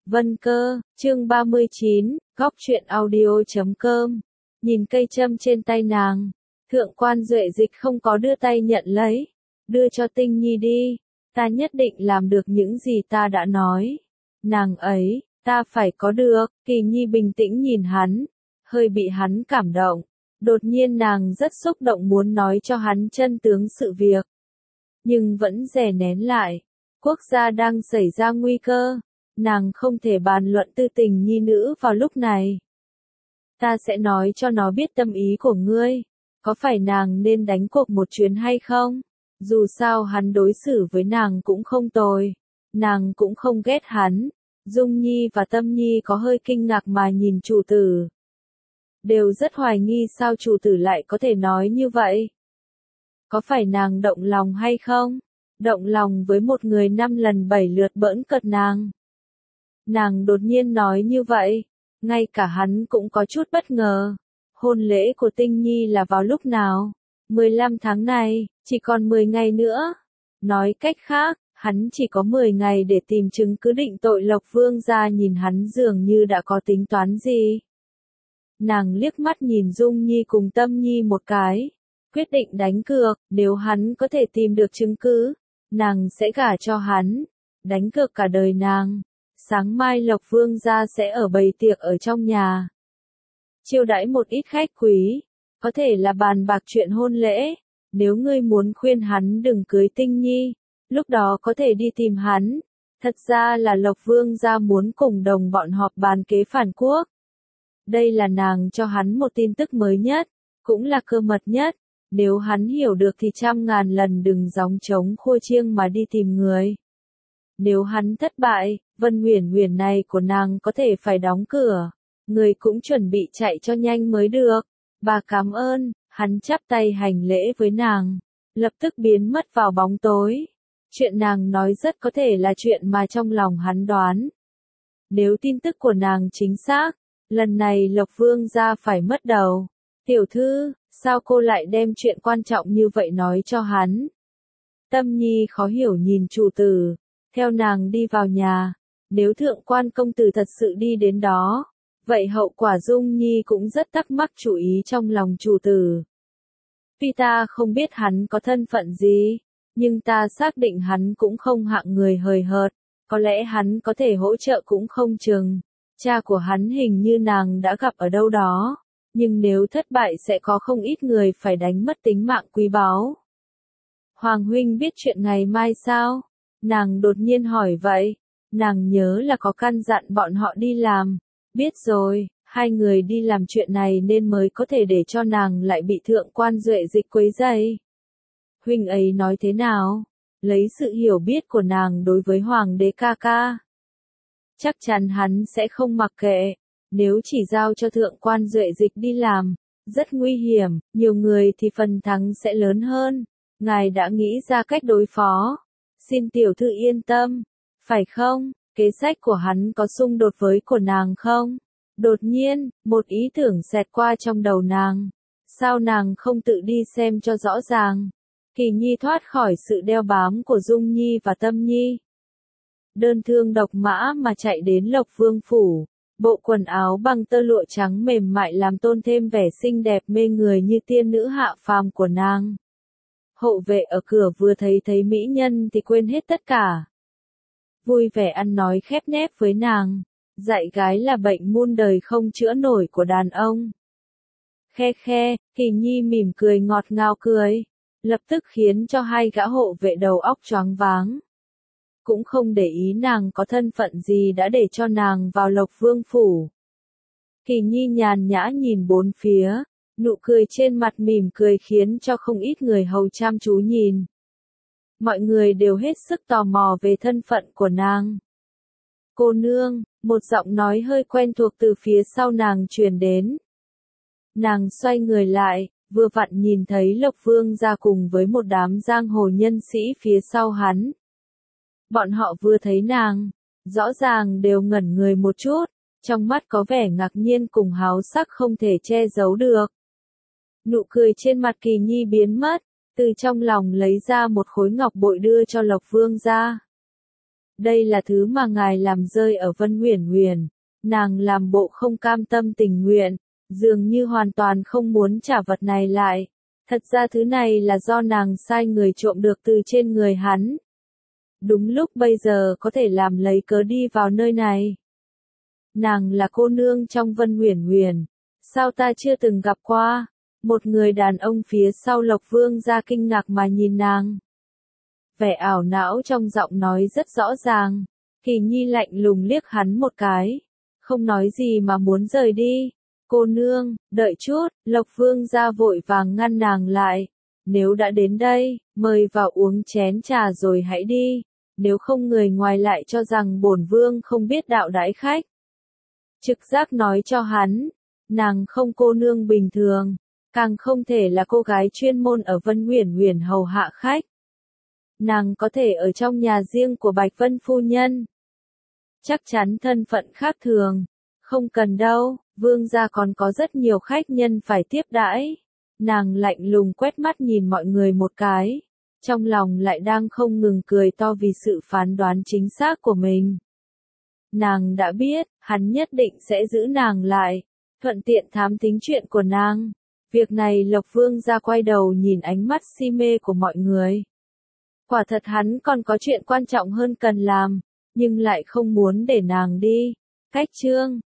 Vân Cơ, chương 39, góc truyện audio.com. Nhìn cây châm trên tay nàng, Thượng quan Duệ Dịch không có đưa tay nhận lấy. Đưa cho Tinh Nhi đi, ta nhất định làm được những gì ta đã nói. Nàng ấy, ta phải có được. Kỳ Nhi bình tĩnh nhìn hắn, hơi bị hắn cảm động. Đột nhiên nàng rất xúc động muốn nói cho hắn chân tướng sự việc. Nhưng vẫn dè nén lại. Quốc gia đang xảy ra nguy cơ. Nàng không thể bàn luận tư tình nhi nữ vào lúc này. Ta sẽ nói cho nó biết tâm ý của ngươi. Có phải nàng nên đánh cuộc một chuyến hay không? Dù sao hắn đối xử với nàng cũng không tồi. Nàng cũng không ghét hắn. Dung Nhi và Tâm Nhi có hơi kinh ngạc mà nhìn chủ tử. Đều rất hoài nghi sao chủ tử lại có thể nói như vậy. Có phải nàng động lòng hay không? Động lòng với một người 5 lần 7 lượt bỡn cợt nàng. Nàng đột nhiên nói như vậy, ngay cả hắn cũng có chút bất ngờ. Hôn lễ của Tinh Nhi là vào lúc nào? 15 tháng này, chỉ còn 10 ngày nữa. Nói cách khác, hắn chỉ có 10 ngày để tìm chứng cứ định tội Lộc Vương gia. Nhìn hắn dường như đã có tính toán gì. Nàng liếc mắt nhìn Dung Nhi cùng Tâm Nhi một cái, quyết định đánh cược, nếu hắn có thể tìm được chứng cứ, nàng sẽ gả cho hắn, đánh cược cả đời nàng. Sáng mai Lộc Vương gia sẽ ở bày tiệc ở trong nhà. Chiêu đãi một ít khách quý, có thể là bàn bạc chuyện hôn lễ. Nếu ngươi muốn khuyên hắn đừng cưới Tinh Nhi, lúc đó có thể đi tìm hắn. Thật ra là Lộc Vương gia muốn cùng đồng bọn họp bàn kế phản quốc. Đây là nàng cho hắn một tin tức mới nhất, cũng là cơ mật nhất. Nếu hắn hiểu được thì 100.000 lần đừng gióng trống khua chiêng mà đi tìm người. Nếu hắn thất bại, Vân Uyển Uyển này của nàng có thể phải đóng cửa. Người cũng chuẩn bị chạy cho nhanh mới được. Bà cảm ơn, hắn chắp tay hành lễ với nàng, lập tức biến mất vào bóng tối. Chuyện nàng nói rất có thể là chuyện mà trong lòng hắn đoán. Nếu tin tức của nàng chính xác, lần này Lộc Vương gia phải mất đầu. Tiểu thư, sao cô lại đem chuyện quan trọng như vậy nói cho hắn? Tâm Nhi khó hiểu nhìn chủ tử, theo nàng đi vào nhà. Nếu thượng quan công tử thật sự đi đến đó, vậy hậu quả Dung Nhi cũng rất thắc mắc chú ý trong lòng chủ tử. Tuy ta không biết hắn có thân phận gì, nhưng ta xác định hắn cũng không hạng người hời hợt, có lẽ hắn có thể hỗ trợ cũng không chừng. Cha của hắn hình như nàng đã gặp ở đâu đó, nhưng nếu thất bại sẽ có không ít người phải đánh mất tính mạng quý báu. Hoàng huynh biết chuyện ngày mai sao? Nàng đột nhiên hỏi vậy. Nàng nhớ là có căn dặn bọn họ đi làm. Biết rồi, hai người đi làm chuyện này nên mới có thể để cho nàng lại bị Thượng quan Duệ Dịch quấy rầy. Huynh ấy nói thế nào? Lấy sự hiểu biết của nàng đối với Hoàng đế ca ca, chắc chắn hắn sẽ không mặc kệ. Nếu chỉ giao cho Thượng quan Duệ Dịch đi làm, rất nguy hiểm, nhiều người thì phần thắng sẽ lớn hơn. Ngài đã nghĩ ra cách đối phó. Xin tiểu thư yên tâm. Phải không? Kế sách của hắn có xung đột với của nàng không? Đột nhiên, một ý tưởng xẹt qua trong đầu nàng. Sao nàng không tự đi xem cho rõ ràng? Kỳ Nhi thoát khỏi sự đeo bám của Dung Nhi và Tâm Nhi. Đơn thương độc mã mà chạy đến Lộc Vương phủ. Bộ quần áo bằng tơ lụa trắng mềm mại làm tôn thêm vẻ xinh đẹp mê người như tiên nữ hạ phàm của nàng. Hộ vệ ở cửa vừa thấy mỹ nhân thì quên hết tất cả. Vui vẻ ăn nói khép nép với nàng. Dạy gái là bệnh muôn đời không chữa nổi của đàn ông. Khe khe, Kỳ Nhi mỉm cười ngọt ngào cười. Lập tức khiến cho hai gã hộ vệ đầu óc choáng váng. Cũng không để ý nàng có thân phận gì đã để cho nàng vào Lộc Vương phủ. Kỳ Nhi nhàn nhã nhìn bốn phía, nụ cười trên mặt mỉm cười khiến cho không ít người hầu chăm chú nhìn. Mọi người đều hết sức tò mò về thân phận của nàng. Cô nương, một giọng nói hơi quen thuộc từ phía sau nàng truyền đến. Nàng xoay người lại, vừa vặn nhìn thấy Lộc Vương ra cùng với một đám giang hồ nhân sĩ phía sau hắn. Bọn họ vừa thấy nàng, rõ ràng đều ngẩn người một chút, trong mắt có vẻ ngạc nhiên cùng háo sắc không thể che giấu được. Nụ cười trên mặt Kỳ Nhi biến mất, từ trong lòng lấy ra một khối ngọc bội đưa cho Lộc Vương gia. Đây là thứ mà ngài làm rơi ở Vân Uyển Uyển. Nàng làm bộ không cam tâm tình nguyện, dường như hoàn toàn không muốn trả vật này lại. Thật ra thứ này là do nàng sai người trộm được từ trên người hắn. Đúng lúc bây giờ có thể làm lấy cớ đi vào nơi này. Nàng là cô nương trong Vân Uyển Uyển, sao ta chưa từng gặp qua? Một người đàn ông phía sau Lộc Vương gia kinh ngạc mà nhìn nàng. Vẻ ảo não trong giọng nói rất rõ ràng. Kỳ Nhi lạnh lùng liếc hắn một cái, không nói gì mà muốn rời đi. Cô nương, đợi chút, Lộc Vương gia vội vàng ngăn nàng lại. Nếu đã đến đây, mời vào uống chén trà rồi hãy đi. Nếu không người ngoài lại cho rằng bổn vương không biết đạo đãi khách. Trực giác nói cho hắn, nàng không cô nương bình thường, càng không thể là cô gái chuyên môn ở Vân Uyển Uyển hầu hạ khách. Nàng có thể ở trong nhà riêng của Bạch Vân phu nhân. Chắc chắn thân phận khác thường. Không cần đâu, vương gia còn có rất nhiều khách nhân phải tiếp đãi. Nàng lạnh lùng quét mắt nhìn mọi người một cái, trong lòng lại đang không ngừng cười to vì sự phán đoán chính xác của mình. Nàng đã biết, hắn nhất định sẽ giữ nàng lại, thuận tiện thám thính chuyện của nàng. Việc này Lộc Vương gia quay đầu nhìn ánh mắt si mê của mọi người. Quả thật hắn còn có chuyện quan trọng hơn cần làm, nhưng lại không muốn để nàng đi. Cách chương